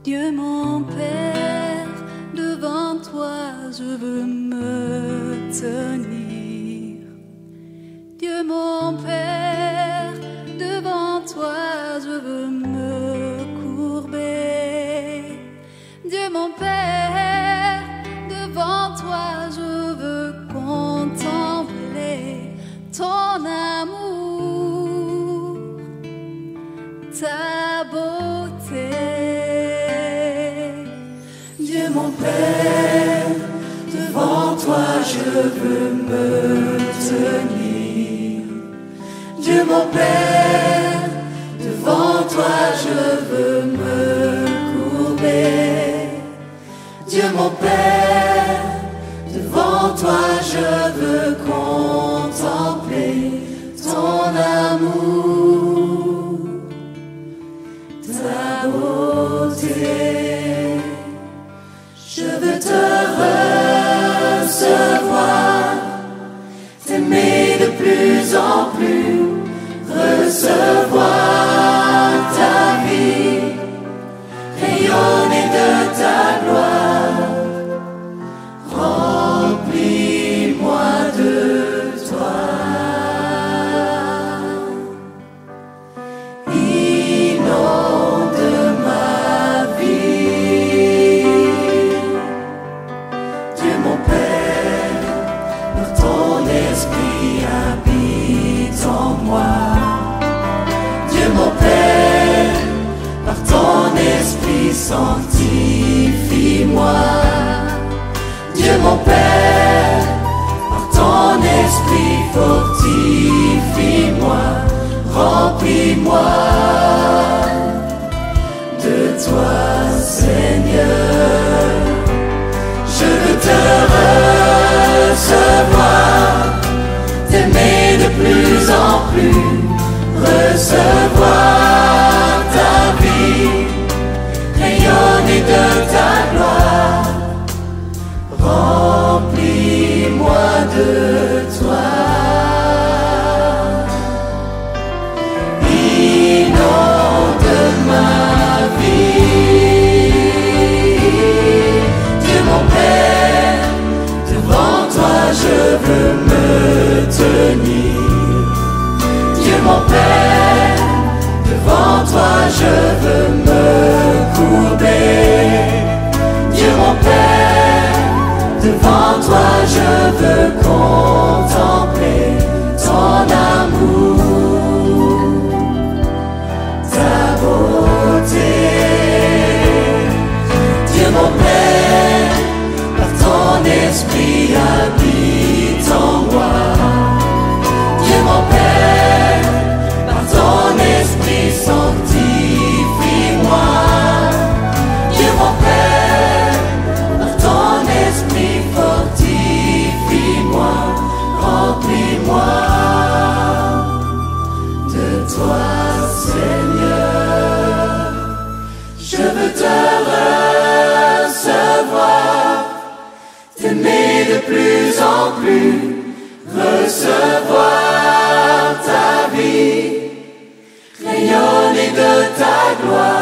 Dieu mon Père, devant toi je veux me tenir. Dieu mon Père, devant toi je veux me courber. Dieu mon Père, devant toi je veux contempler ton amour, ta beauté. Dieu mon Père, devant toi je veux me tenir. Dieu mon Père, devant toi je veux me courber. Dieu mon Père, devant toi je veux contempler ton amour, ta beauté. Je veux te recevoir, t'aimer de plus en plus, recevoir ta vie, rayonner de ta gloire. Remplis-moi de toi. Inonde ma vie. Dieu mon Père, par ton esprit habite en moi. Dieu mon Père, par ton esprit sanctifie-moi. Dieu mon Père, par ton esprit fortifie-moi, remplis-moi de toi, Seigneur. Je veux te recevoir, t'aimer de plus en plus, recevoir ta vie, rayonner de ta gloire. Remplis-moi de toi. Inonde ma vie. Dieu mon Père, devant toi je veux me tenir. Dieu mon Père, devant toi je veux me courber. Dieu mon Père, devant toi je veux contempler ton amour, ta beauté. Dieu mon Père, par ton esprit habite en moi. Dieu mon Père, par ton esprit sanctifie-moi. Dieu mon Père, par ton esprit fortifie-moi, remplis-moi de toi, Seigneur. Je veux te recevoir, t'aimer de plus en plus, recevoir ta vie, rayonner de ta gloire.